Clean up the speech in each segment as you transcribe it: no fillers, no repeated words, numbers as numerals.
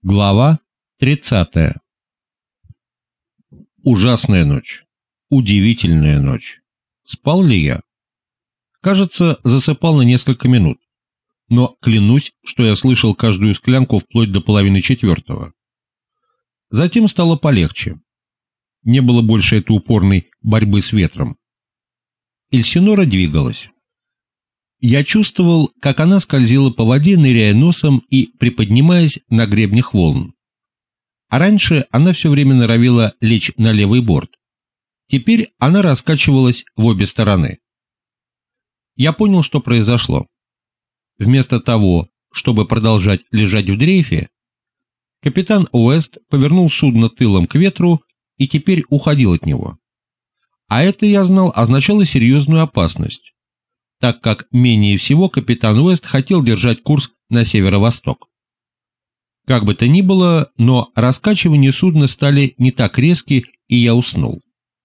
Глава 30. Ужасная ночь. Удивительная ночь. Спал ли я? Кажется, засыпал на несколько минут. Но клянусь, что я слышал каждую склянку вплоть до 3:30. Затем стало полегче. Не было больше этой упорной борьбы с ветром. Эльсинора двигалась. Я чувствовал, как она скользила по воде, ныряя носом и приподнимаясь на гребнях волн. А раньше она все время норовила лечь на левый борт. Теперь она раскачивалась в обе стороны. Я понял, что произошло. Вместо того, чтобы продолжать лежать в дрейфе, капитан Уэст повернул судно тылом к ветру и теперь уходил от него. А это, я знал, означало серьезную опасность, так как менее всего капитан Уэст хотел держать курс на северо-восток. Как бы то ни было, но раскачивания судна стали не так резки, и я уснул.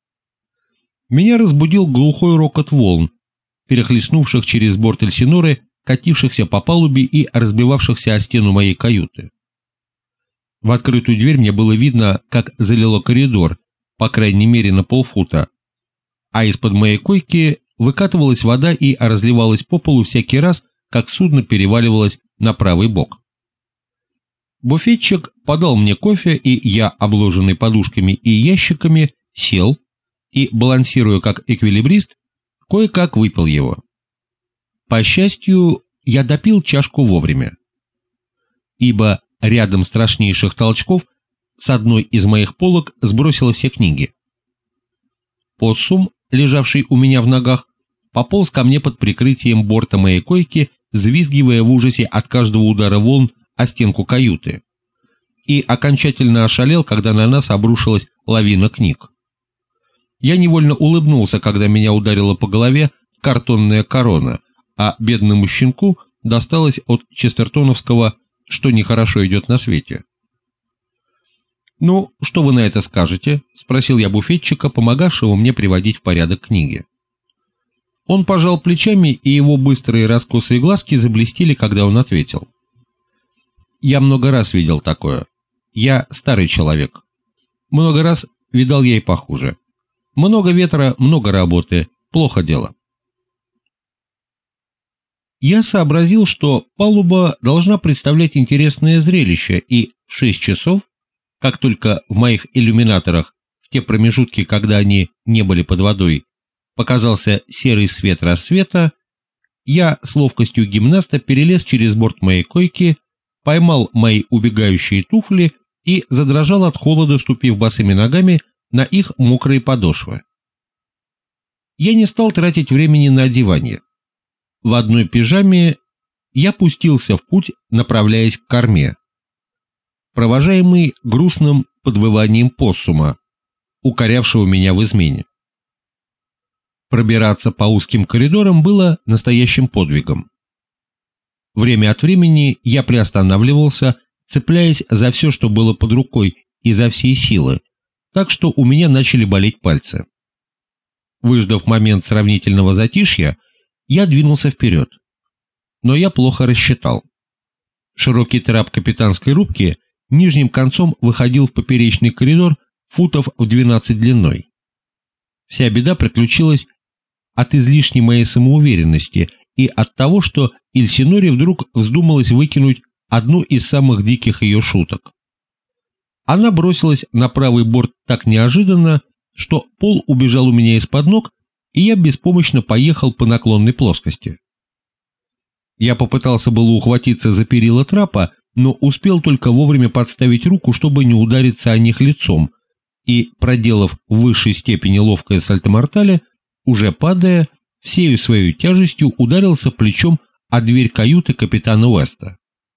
Меня разбудил глухой рокот волн, перехлестнувших через борт Эльсиноры, катившихся по палубе и разбивавшихся о стену моей каюты. В открытую дверь мне было видно, как залило коридор, по крайней мере на полфута, а из-под моей койки выкатывалась вода и разливалась по полу всякий раз, как судно переваливалось на правый бок. Буфетчик подал мне кофе, и я, обложенный подушками и ящиками, сел и, балансируя как эквилибрист, кое-как выпил его. По счастью, я допил чашку вовремя, ибо рядом страшнейших толчков с одной из моих полок сбросило все книги. Поссум, лежавший у меня в ногах, пополз ко мне под прикрытием борта моей койки, взвизгивая в ужасе от каждого удара волн о стенку каюты, и окончательно ошалел, когда на нас обрушилась лавина книг. Я невольно улыбнулся, когда меня ударила по голове картонная корона, а бедному щенку досталось от честертоновского «Что нехорошо идет на свете». «Ну, что вы на это скажете?» — спросил я буфетчика, помогавшего мне приводить в порядок книги. Он пожал плечами, и его быстрые раскосые глазки заблестели, когда он ответил. «Я много раз видел такое. Я старый человек. Много раз видал я и похуже. Много ветра, много работы. Плохо дело». Я сообразил, что палуба должна представлять интересное зрелище, и в 6 часов, как только в моих иллюминаторах, в те промежутки, когда они не были под водой, показался серый свет рассвета, я с ловкостью гимнаста перелез через борт моей койки, поймал мои убегающие туфли и задрожал от холода, ступив босыми ногами на их мокрые подошвы. Я не стал тратить времени на одевание. В одной пижаме я пустился в путь, направляясь к корме, провожаемый грустным подвыванием поссума, укорявшего меня в измене. Пробираться по узким коридорам было настоящим подвигом. Время от времени я приостанавливался, цепляясь за все, что было под рукой, и за всей силы, так что у меня начали болеть пальцы. Выждав момент сравнительного затишья, я двинулся вперед. Но я плохо рассчитал. Широкий трап капитанской рубки нижним концом выходил в поперечный коридор футов в 12 длиной. Вся беда приключилась от излишней моей самоуверенности и от того, что Эльсиноре вдруг вздумалось выкинуть одну из самых диких ее шуток. Она бросилась на правый борт так неожиданно, что пол убежал у меня из-под ног, и я беспомощно поехал по наклонной плоскости. Я попытался было ухватиться за перила трапа, но успел только вовремя подставить руку, чтобы не удариться о них лицом, и, проделав в высшей степени ловкое сальто-мортале, уже падая, всею своей тяжестью ударился плечом о дверь каюты капитана Уэста.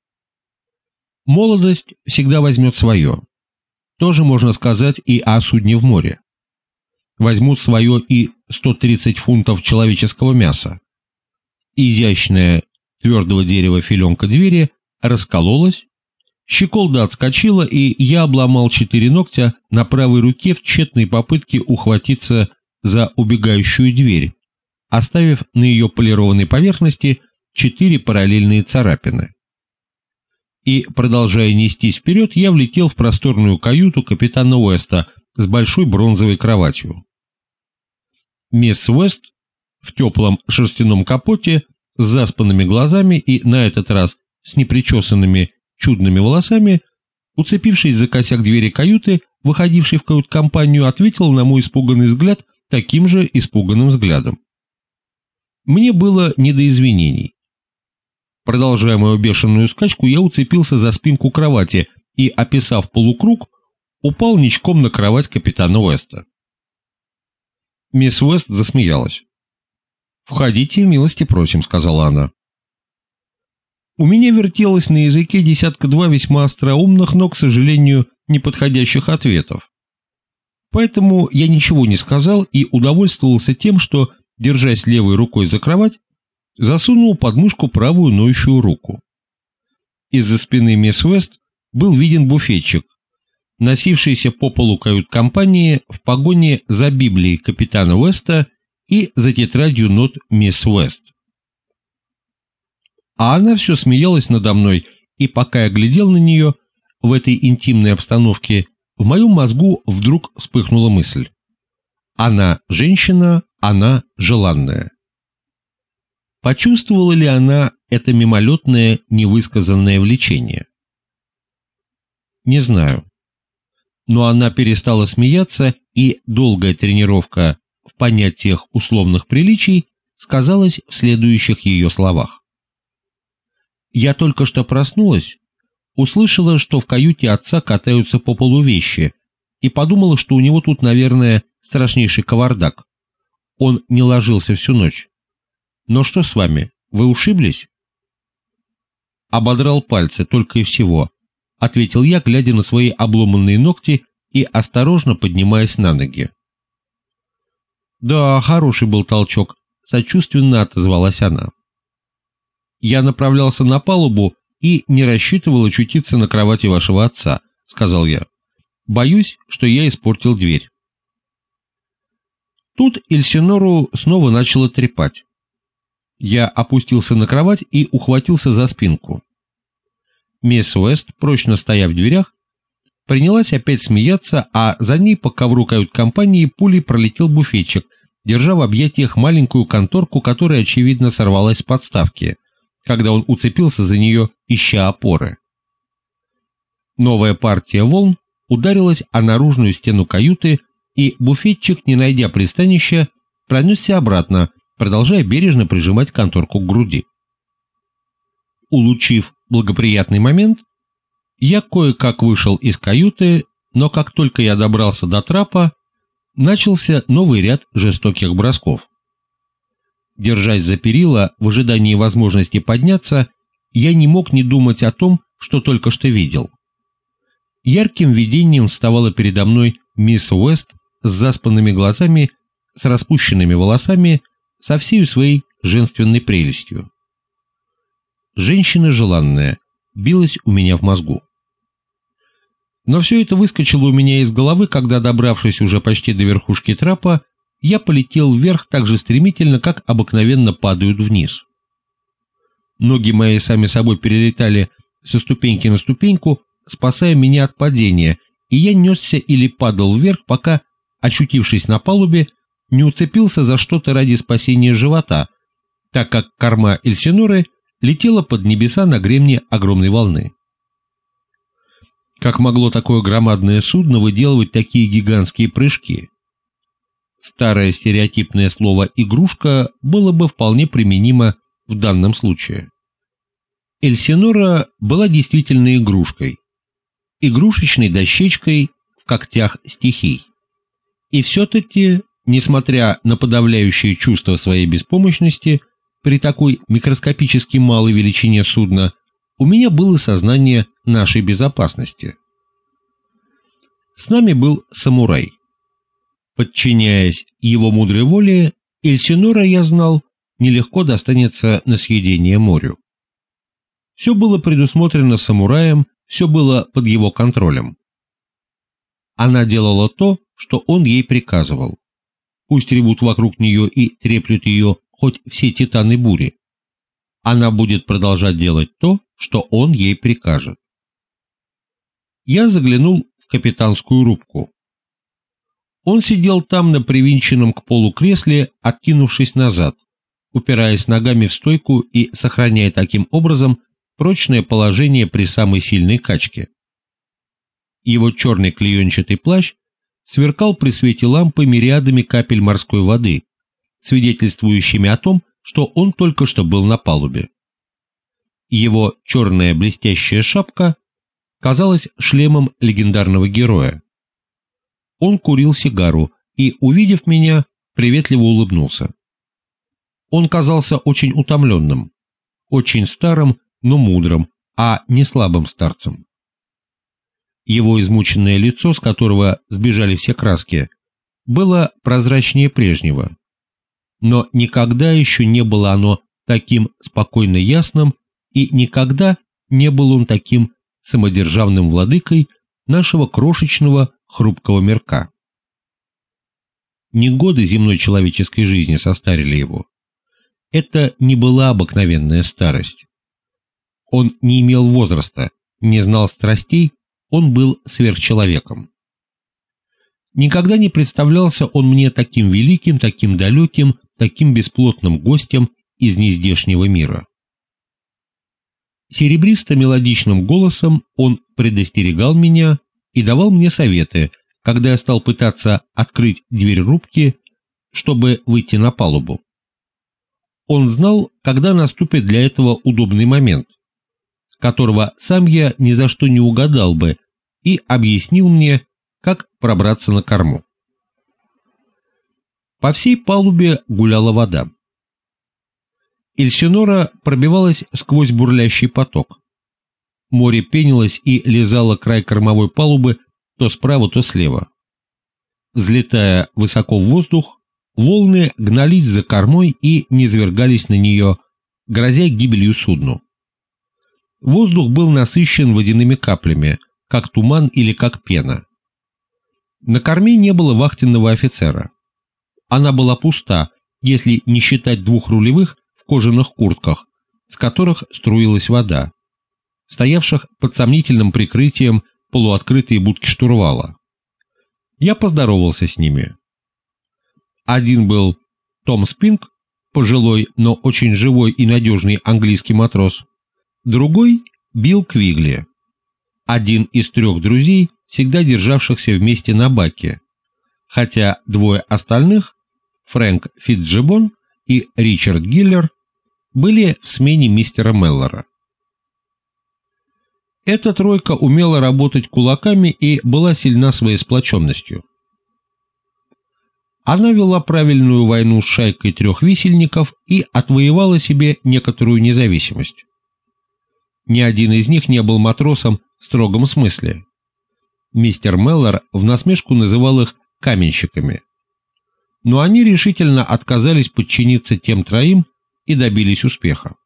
Молодость всегда возьмет свое. Тоже можно сказать и о судне в море. Возьмут свое и 130 фунтов человеческого мяса. Изящная твердого дерева филенка двери раскололась, щеколда отскочила, и я обломал 4 ногтя на правой руке в тщетной попытке ухватиться за убегающую дверь, оставив на ее полированной поверхности 4 параллельные царапины. и, продолжая нестись вперед, я влетел в просторную каюту капитана Уэста с большой бронзовой кроватью. Мисс Уэст в теплом шерстяном капоте, с заспанными глазами и, на этот раз, с непричесанными чудными волосами, уцепившись за косяк двери каюты, выходившей в кают-компанию, ответила на мой испуганный взгляд таким же испуганным взглядом. Мне было не до извинений. Продолжая мою бешеную скачку, я уцепился за спинку кровати и, описав полукруг, упал ничком на кровать капитана Уэста. Мисс Уэст засмеялась. «Входите, милости просим», — сказала она. У меня вертелось на языке десятка-два весьма остроумных, но, к сожалению, неподходящих ответов. Поэтому я ничего не сказал и удовольствовался тем, что, держась левой рукой за кровать, засунул под мышку правую ноющую руку. Из-за спины мисс Уэст был виден буфетчик, носившийся по полу кают-компании в погоне за Библией капитана Уэста и за тетрадью нот мисс Уэст. А она все смеялась надо мной, и пока я глядел на нее в этой интимной обстановке, в моем мозгу вдруг вспыхнула мысль. Она женщина, она желанная. Почувствовала ли она это мимолетное, невысказанное влечение? Не знаю. Но она перестала смеяться, и долгая тренировка в понятиях условных приличий сказалась в следующих ее словах. Я только что проснулась, услышала, что в каюте отца катаются по полу вещи, и подумала, что у него тут, наверное, страшнейший кавардак. Он не ложился всю ночь. Но что с вами, вы ушиблись? Ободрал пальцы, только и всего, ответил я, глядя на свои обломанные ногти и осторожно поднимаясь на ноги. Да, хороший был толчок, сочувственно отозвалась она. Я направлялся на палубу и не рассчитывал очутиться на кровати вашего отца, сказал я. Боюсь, что я испортил дверь. Тут Эльсинору снова начало трепать. Я опустился на кровать и ухватился за спинку. Мисс Уэст, прочно стоя в дверях, принялась опять смеяться, а за ней по ковру кают-компании пулей пролетел буфетчик, держа в объятиях маленькую конторку, которая, очевидно, сорвалась с подставки, когда он уцепился за нее, ища опоры. Новая партия волн ударилась о наружную стену каюты, и буфетчик, не найдя пристанища, пронесся обратно, продолжая бережно прижимать конторку к груди. Улучив благоприятный момент, я кое-как вышел из каюты, но как только я добрался до трапа, начался новый ряд жестоких бросков. Держась за перила, в ожидании возможности подняться, я не мог не думать о том, что только что видел. Ярким видением вставала передо мной мисс Уэст с заспанными глазами, с распущенными волосами, со всей своей женственной прелестью. Женщина желанная билась у меня в мозгу. Но все это выскочило у меня из головы, когда, добравшись уже почти до верхушки трапа, я полетел вверх так же стремительно, как обыкновенно падают вниз. Ноги мои сами собой перелетали со ступеньки на ступеньку, спасая меня от падения, и я несся или падал вверх, пока, очутившись на палубе, не уцепился за что-то ради спасения живота, так как корма Эльсиноры летела под небеса на гребне огромной волны. Как могло такое громадное судно выделывать такие гигантские прыжки? Старое стереотипное слово «игрушка» было бы вполне применимо в данном случае. Эльсинора была действительно игрушкой, игрушечной дощечкой в когтях стихий. И все-таки, несмотря на подавляющее чувство своей беспомощности, при такой микроскопически малой величине судна, у меня было сознание нашей безопасности. С нами был самурай. Подчиняясь его мудрой воле, Эльсинора, я знал, нелегко достанется на съедение морю. Все было предусмотрено самураем, все было под его контролем. Она делала то, что он ей приказывал. Пусть ревут вокруг нее и треплют ее хоть все титаны бури. она будет продолжать делать то, что он ей прикажет. Я заглянул в капитанскую рубку. Он сидел там на привинченном к полу кресле, откинувшись назад, упираясь ногами в стойку и сохраняя таким образом прочное положение при самой сильной качке. Его черный клеенчатый плащ сверкал при свете лампы мириадами капель морской воды, свидетельствующими о том, что он только что был на палубе. Его черная блестящая шапка казалась шлемом легендарного героя. Он курил сигару и, увидев меня, приветливо улыбнулся. Он казался очень утомленным, очень старым, но мудрым, а не слабым старцем. Его измученное лицо, с которого сбежали все краски, было прозрачнее прежнего, но никогда еще не было оно таким спокойно ясным, и никогда не был он таким самодержавным владыкой нашего крошечного хрупкого мирка. Не годы земной человеческой жизни состарили его. Это не была обыкновенная старость. Он не имел возраста, не знал страстей, он был сверхчеловеком. Никогда не представлялся он мне таким великим, таким далеким, таким бесплотным гостем из нездешнего мира. Серебристо-мелодичным голосом он предостерегал меня и давал мне советы, когда я стал пытаться открыть дверь рубки, чтобы выйти на палубу. Он знал, когда наступит для этого удобный момент, которого сам я ни за что не угадал бы, и объяснил мне, как пробраться на корму. По всей палубе гуляла вода. Эльсинора пробивалась сквозь бурлящий поток. Море пенилось и лизало край кормовой палубы то справа, то слева. Взлетая высоко в воздух, волны гнались за кормой и низвергались на нее, грозя гибелью судну. Воздух был насыщен водяными каплями, как туман или как пена. На корме не было вахтенного офицера. Она была пуста, если не считать двух рулевых в кожаных куртках, с которых струилась вода, стоявших под сомнительным прикрытием полуоткрытые будки штурвала. Я поздоровался с ними. Один был Том Спинг, пожилой, но очень живой и надежный английский матрос. Другой — Билл Квигли, один из 3 друзей, всегда державшихся вместе на баке, хотя 2 остальных, Фрэнк Фитджибон и Ричард Гиллер, были в смене мистера Меллора. Эта тройка умела работать кулаками и была сильна своей сплоченностью. Она вела правильную войну с шайкой 3 висельников и отвоевала себе некоторую независимость. Ни один из них не был матросом в строгом смысле. Мистер Меллор в насмешку называл их каменщиками. Но они решительно отказались подчиниться тем 3 и добились успеха.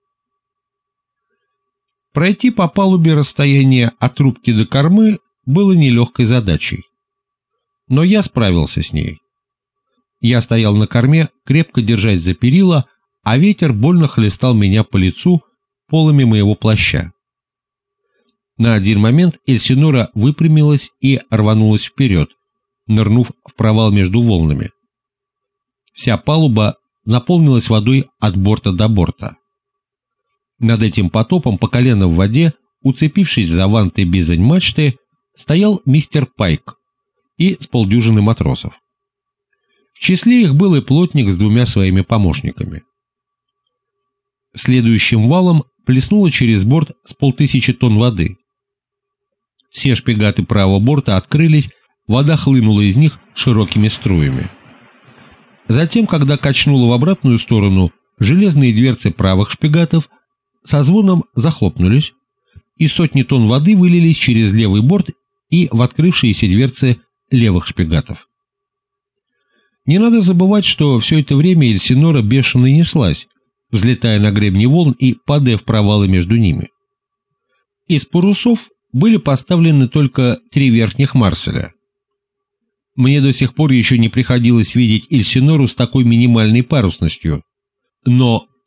Пройти по палубе расстояние от рубки до кормы было нелегкой задачей. Но я справился с ней. Я стоял на корме, крепко держась за перила, а ветер больно хлестал меня по лицу полами моего плаща. На один момент Эльсинора выпрямилась и рванулась вперед, нырнув в провал между волнами. Вся палуба наполнилась водой от борта до борта. Над этим потопом по колено в воде, уцепившись за ванты бизань мачты, стоял мистер Пайк и с полдюжины матросов. В числе их был и плотник с 2 своими помощниками. Следующим валом плеснуло через борт с 500 тонн воды. Все шпигаты правого борта открылись, вода хлынула из них широкими струями. Затем, когда качнуло в обратную сторону, железные дверцы правых шпигатов со звоном захлопнулись, и сотни тонн воды вылились через левый борт и в открывшиеся дверцы левых шпигатов. Не надо забывать, что все это время Эльсинора бешено неслась, взлетая на гребни волн и падая в провалы между ними. Из парусов были поставлены только 3 верхних марселя. Мне до сих пор еще не приходилось видеть Эльсинору с такой минимальной парусностью, но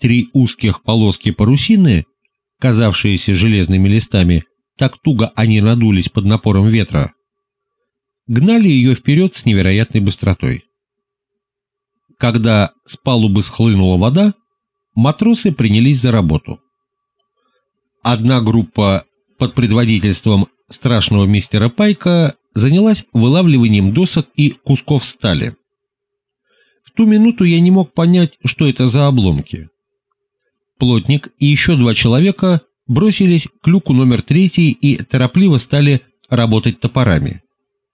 3 узких полоски парусины, казавшиеся железными листами, так туго они надулись под напором ветра, гнали ее вперед с невероятной быстротой. Когда с палубы схлынула вода, матросы принялись за работу. Одна группа под предводительством страшного мистера Пайка занялась вылавливанием досок и кусков стали. В ту минуту я не мог понять, что это за обломки. Плотник и еще 2 человека бросились к люку номер 3 и торопливо стали работать топорами.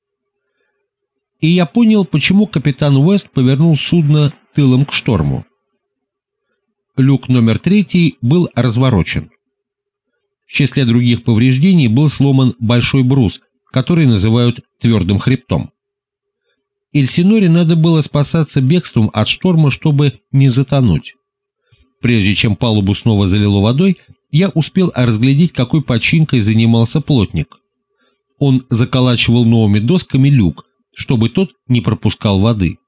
И я понял, почему капитан Уэст повернул судно тылом к шторму. Люк номер 3 был разворочен. В числе других повреждений был сломан большой брус, который называют твердым хребтом. Эльсиноре надо было спасаться бегством от шторма, чтобы не затонуть. Прежде чем палубу снова залило водой, я успел разглядеть, какой починкой занимался плотник. Он заколачивал новыми досками люк, чтобы тот не пропускал воды.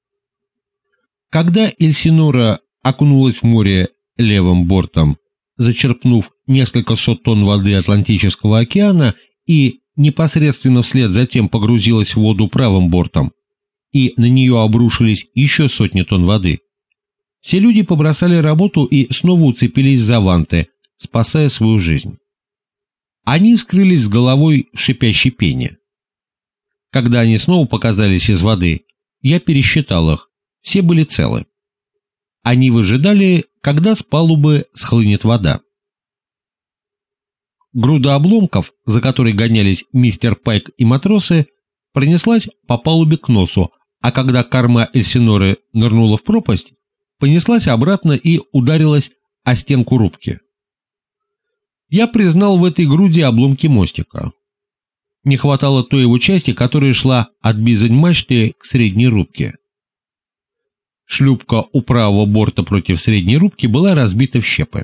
Когда Эльсинора окунулась в море левым бортом, зачерпнув несколько сот тонн воды Атлантического океана, и непосредственно вслед за тем погрузилась в воду правым бортом, и на нее обрушились еще сотни тонн воды, все люди побросали работу и снова уцепились за ванты, спасая свою жизнь. Они скрылись с головой в шипящей пене. Когда они снова показались из воды, я пересчитал их, все были целы. Они выжидали, когда с палубы схлынет вода. Груда обломков, за которой гонялись мистер Пайк и матросы, пронеслась по палубе к носу, а когда корма Эльсиноры нырнула в пропасть, понеслась обратно и ударилась о стенку рубки. Я признал в этой груди обломки мостика. Не хватало той его части, которая шла от бизань-мачты к средней рубке. Шлюпка у правого борта против средней рубки была разбита в щепы.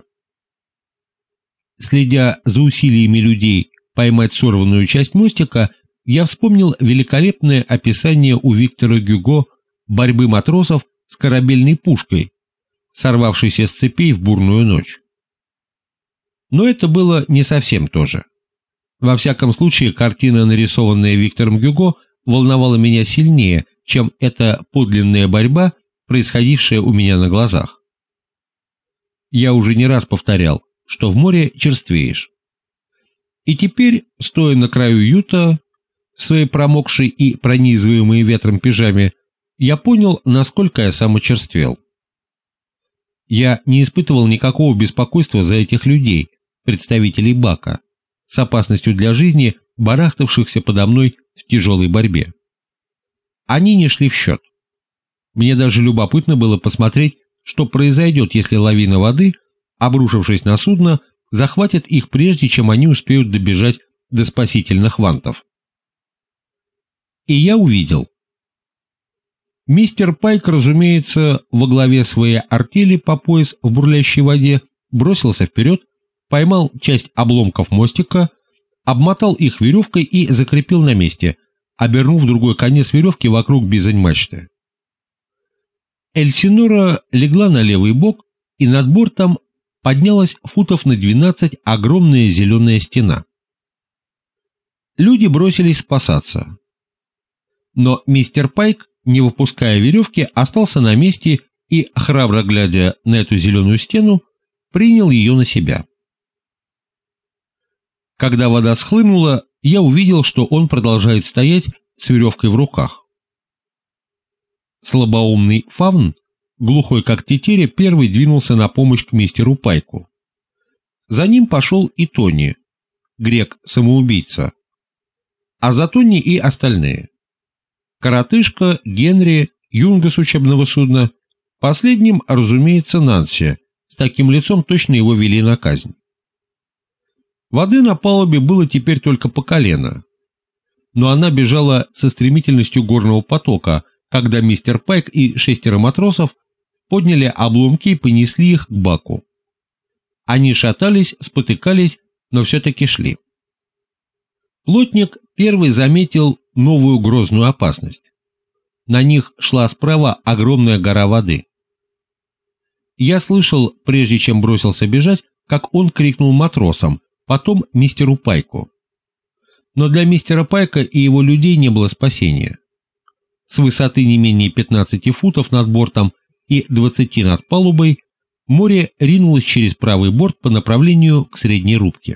Следя за усилиями людей поймать сорванную часть мостика, я вспомнил великолепное описание у Виктора Гюго борьбы матросов с корабельной пушкой, сорвавшейся с цепей в бурную ночь. Но это было не совсем то же. Во всяком случае, картина, нарисованная Виктором Гюго, волновала меня сильнее, чем эта подлинная борьба, происходившая у меня на глазах. Я уже не раз повторял, что в море черствеешь. И теперь, стоя на краю юта, в своей промокшей и пронизываемой ветром пижаме, я понял, насколько я сам очерствел. Я не испытывал никакого беспокойства за этих людей, представителей Бака, с опасностью для жизни, барахтавшихся подо мной в тяжелой борьбе. Они не шли в счет. Мне даже любопытно было посмотреть, что произойдет, если лавина воды, обрушившись на судно, захватит их прежде, чем они успеют добежать до спасительных вантов. И я увидел. Мистер Пайк, разумеется, во главе своей артели по пояс в бурлящей воде, бросился вперед, поймал часть обломков мостика, обмотал их веревкой и закрепил на месте, обернув другой конец веревки вокруг бизань-мачты. Эльсинора легла на левый бок, и над бортом поднялась футов на 12 огромная зеленая стена. Люди бросились спасаться. Но мистер Пайк, не выпуская веревки, остался на месте и, храбро глядя на эту зеленую стену, принял ее на себя. Когда вода схлынула, я увидел, что он продолжает стоять с веревкой в руках. Слабоумный фавн, глухой как тетеря, первый двинулся на помощь к мистеру Пайку. За ним пошел и Тони, грек-самоубийца, а за Тони и остальные. Коротышка, Генри, юнга с учебного судна, последним, разумеется, Нанси, с таким лицом точно его вели на казнь. Воды на палубе было теперь только по колено, но она бежала со стремительностью горного потока, когда мистер Пайк и 6 матросов подняли обломки и понесли их к баку. Они шатались, спотыкались, но все-таки шли. Плотник первый заметил новую грозную опасность. На них шла справа огромная гора воды. Я слышал, прежде чем бросился бежать, как он крикнул матросам, потом мистеру Пайку. Но для мистера Пайка и его людей не было спасения. С высоты не менее 15 футов над бортом и 20 над палубой море ринулось через правый борт по направлению к средней рубке.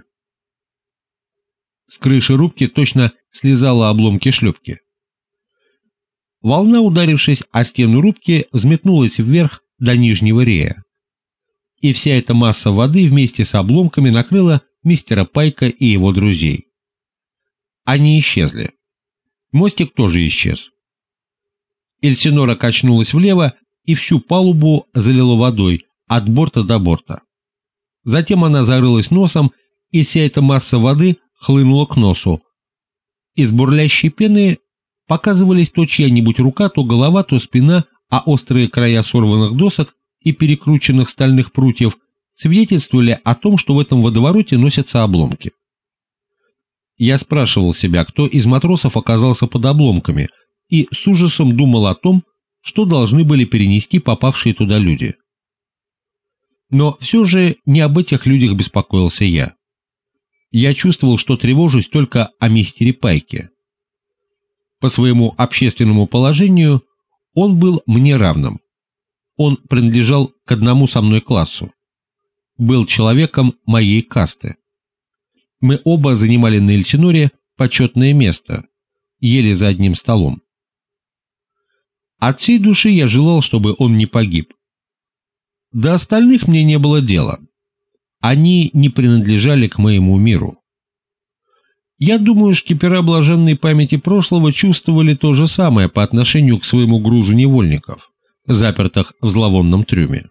С крыши рубки точно слезала обломки шлюпки. Волна, ударившись о стену рубки, взметнулась вверх до нижнего рея. И вся эта масса воды вместе с обломками накрыла мистера Пайка и его друзей. Они исчезли. Мостик тоже исчез. Эльсинора качнулась влево, и всю палубу залило водой от борта до борта. Затем она зарылась носом, и вся эта масса воды хлынула к носу. Из бурлящей пены показывались то чья-нибудь рука, то голова, то спина, а острые края сорванных досок и перекрученных стальных прутьев свидетельствовали о том, что в этом водовороте носятся обломки. Я спрашивал себя, кто из матросов оказался под обломками, и с ужасом думал о том, что должны были перенести попавшие туда люди. Но все же не об этих людях беспокоился я. Я чувствовал, что тревожусь только о мистере Пайке. По своему общественному положению он был мне равным. Он принадлежал к одному со мной классу. Был человеком моей касты. Мы оба занимали на Эльсиноре почетное место, ели за одним столом. От всей души я желал, чтобы он не погиб. До остальных мне не было дела. Они не принадлежали к моему миру. Я думаю, шкипера блаженной памяти прошлого чувствовали то же самое по отношению к своему грузу невольников, запертых в зловонном трюме.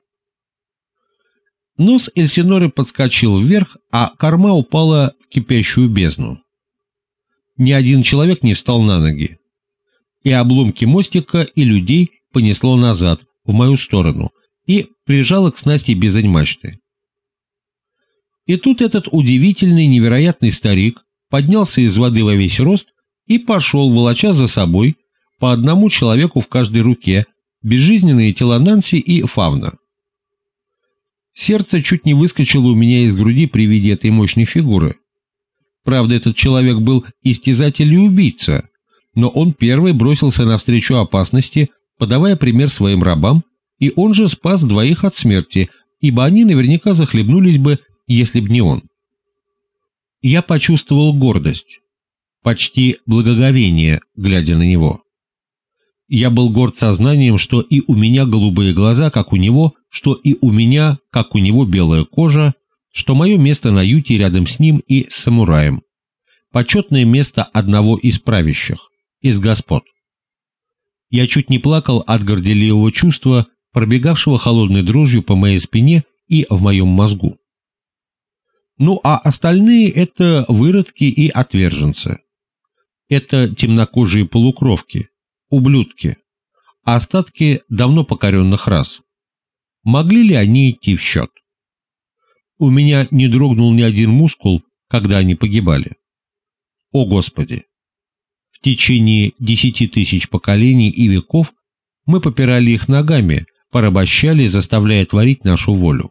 Нос Эльсиноры подскочил вверх, а корма упала в кипящую бездну. Ни один человек не встал на ноги, и обломки мостика и людей понесло назад, в мою сторону, и прижало к снасти бизань мачты. И тут этот удивительный, невероятный старик поднялся из воды во весь рост и пошел, волоча за собой по одному человеку в каждой руке, безжизненные тела Нанси и Фавна. Сердце чуть не выскочило у меня из груди при виде этой мощной фигуры. Правда, этот человек был истязатель и убийца, но он первый бросился навстречу опасности, подавая пример своим рабам, и он же спас двоих от смерти, ибо они наверняка захлебнулись бы, если б не он. Я почувствовал гордость, почти благоговение, глядя на него. Я был горд сознанием, что и у меня голубые глаза, как у него, что и у меня, как у него, белая кожа, что мое место на юте рядом с ним и с самураем. Почетное место одного из правящих, из господ. Я чуть не плакал от горделивого чувства, пробегавшего холодной дрожью по моей спине и в моем мозгу. Ну а остальные — это выродки и отверженцы. Это темнокожие полукровки, ублюдки, остатки давно покоренных рас. Могли ли они идти в счет? У меня не дрогнул ни один мускул, когда они погибали. О Господи! В течение 10 тысяч поколений и веков мы попирали их ногами, порабощали, заставляя творить нашу волю.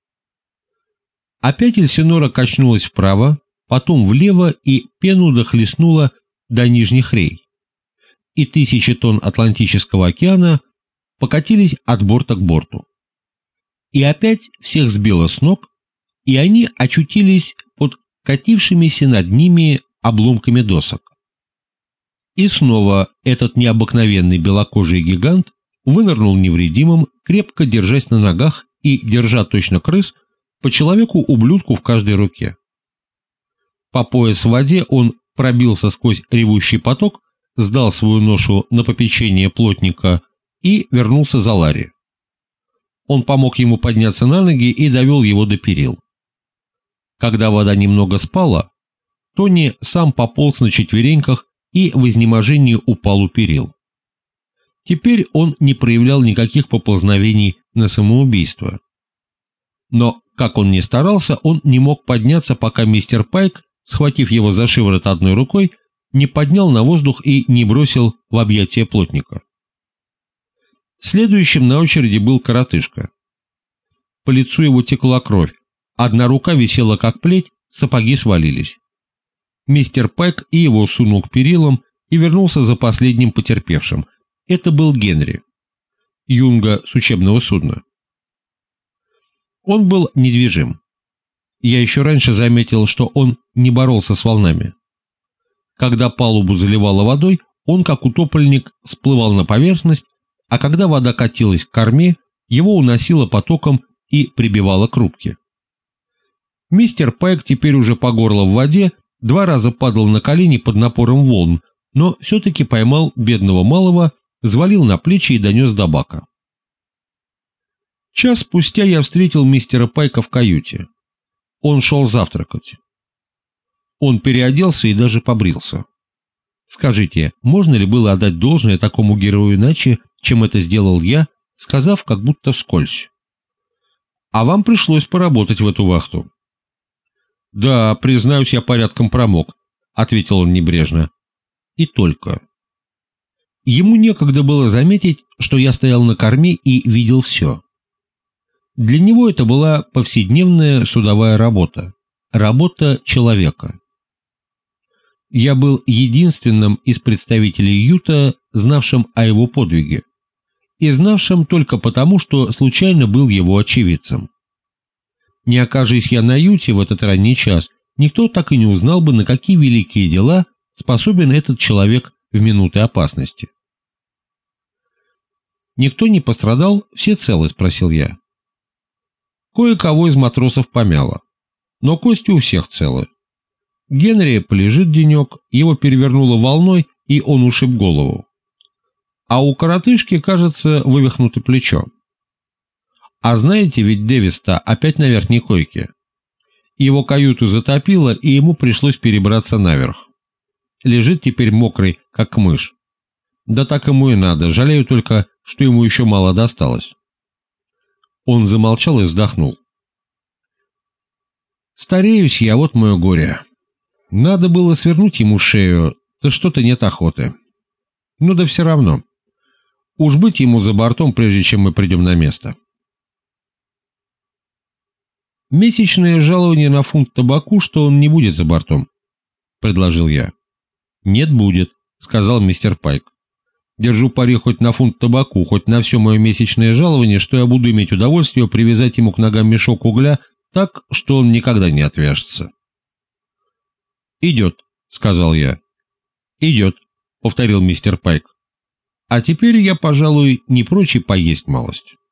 Опять Эльсинора качнулась вправо, потом влево, и пену дохлестнула до нижних рей. И 1000 тонн Атлантического океана покатились от борта к борту. И опять всех сбило с ног, и они очутились под катившимися над ними обломками досок. И снова этот необыкновенный белокожий гигант вынырнул невредимым, крепко держась на ногах и держа точно крыс по человеку-ублюдку в каждой руке. По пояс в воде он пробился сквозь ревущий поток, сдал свою ношу на попечение плотника и вернулся за Ларри. Он помог ему подняться на ноги и довел его до перил. Когда вода немного спала, Тони сам пополз на четвереньках и в изнеможении упал у перил. Теперь он не проявлял никаких поползновений на самоубийство. Но, как он ни старался, он не мог подняться, пока мистер Пайк, схватив его за шиворот одной рукой, не поднял на воздух и не бросил в объятия плотника. Следующим на очереди был коротышка. по лицу его текла кровь, одна рука висела как плеть, сапоги свалились. Мистер Пайк и его сунул к перилам и вернулся за последним потерпевшим. Это был Генри, юнга с учебного судна. Он был недвижим. Я еще раньше заметил, что он не боролся с волнами. Когда палубу заливало водой, он, как утопленник, всплывал на поверхность, а когда вода катилась к корме, его уносило потоком и прибивало к рубке. Мистер Пайк теперь уже по горло в воде, 2 раза падал на колени под напором волн, но все-таки поймал бедного малого, взвалил на плечи и донес до бака. Час спустя я встретил мистера Пайка в каюте. Он шел завтракать. Он переоделся и даже побрился. Скажите, можно ли было отдать должное такому герою иначе, чем это сделал я, сказав как будто вскользь? А вам пришлось поработать в эту вахту. Да, признаюсь, я порядком промок, ответил он небрежно. И только. Ему некогда было заметить, что я стоял на корме и видел все. Для него это была повседневная судовая работа, работа человека. Я был единственным из представителей Юта, знавшим о его подвиге, и знавшим только потому, что случайно был его очевидцем. Не окажись я на Юте в этот ранний час, никто так и не узнал бы, на какие великие дела способен этот человек в минуты опасности. «Никто не пострадал? Все целы?» — спросил я. Кое-кого из матросов помяло, но кости у всех целы. Генри полежит денек, его перевернуло волной, и он ушиб голову. А у коротышки, кажется, вывихнуто плечо. А знаете, ведь Дэвис-то опять на верхней койке. Его каюту затопило, и ему пришлось перебраться наверх. Лежит теперь мокрый, как мышь. Да так ему и надо, жалею только, что ему еще мало досталось. Он замолчал и вздохнул. Стареюсь я, вот мое горе. Надо было свернуть ему шею, да что-то нет охоты. Ну да все равно. Уж быть ему за бортом, прежде чем мы придем на место. Месячное жалование на фунт табаку, что он не будет за бортом, предложил я. Нет, будет, сказал мистер Пайк. Держу пари хоть на фунт табаку, хоть на все мое месячное жалование, что я буду иметь удовольствие привязать ему к ногам мешок угля так, что он никогда не отвяжется. «Идет», — сказал я. «Идет», — повторил мистер Пайк. «А теперь я, пожалуй, не прочь и поесть малость».